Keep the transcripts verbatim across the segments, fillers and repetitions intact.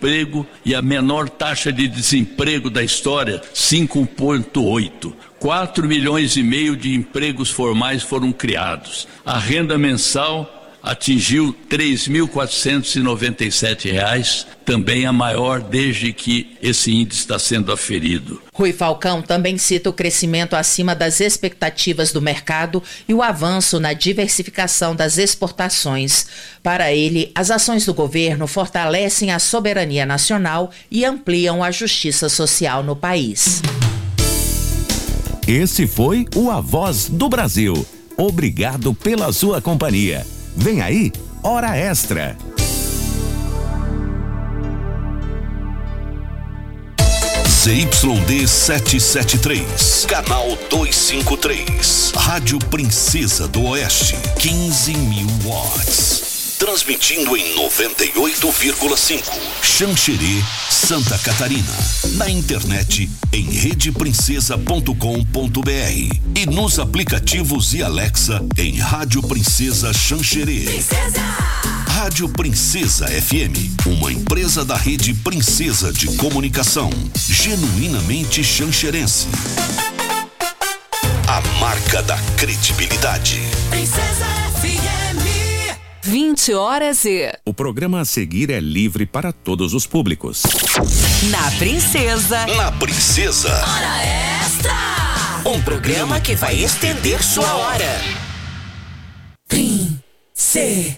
emprego e a menor taxa de desemprego da história, cinco vírgula oito. quatro milhões e meio de empregos formais foram criados. A renda mensal atingiu três mil quatrocentos e noventa e sete reais, também a maior desde que esse índice está sendo aferido. Rui Falcão também cita o crescimento acima das expectativas do mercado e o avanço na diversificação das exportações. Para ele, as ações do governo fortalecem a soberania nacional e ampliam a justiça social no país. Esse foi o A Voz do Brasil. Obrigado pela sua companhia. Vem aí, Hora Extra. Z Y D setecentos e setenta e três, canal duzentos e cinquenta e três, Rádio Princesa do Oeste, quinze mil watts. Transmitindo em noventa e oito vírgula cinco, Xanxerê, Santa Catarina. Na internet em rede princesa ponto com ponto b r e nos aplicativos e Alexa em Rádio Princesa Xanxerê. Princesa! Rádio Princesa F M, uma empresa da rede Princesa de Comunicação, genuinamente xanxerense. A marca da credibilidade. Princesa F M. vinte horas e... O programa a seguir é livre para todos os públicos. Na Princesa. Na Princesa. Hora Extra. Um programa que vai estender sua hora. Princesa.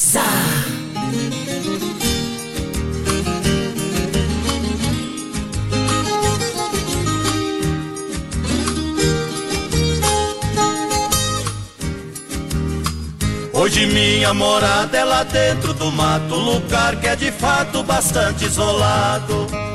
Hoje minha morada é lá dentro do mato, lugar que é de fato bastante isolado.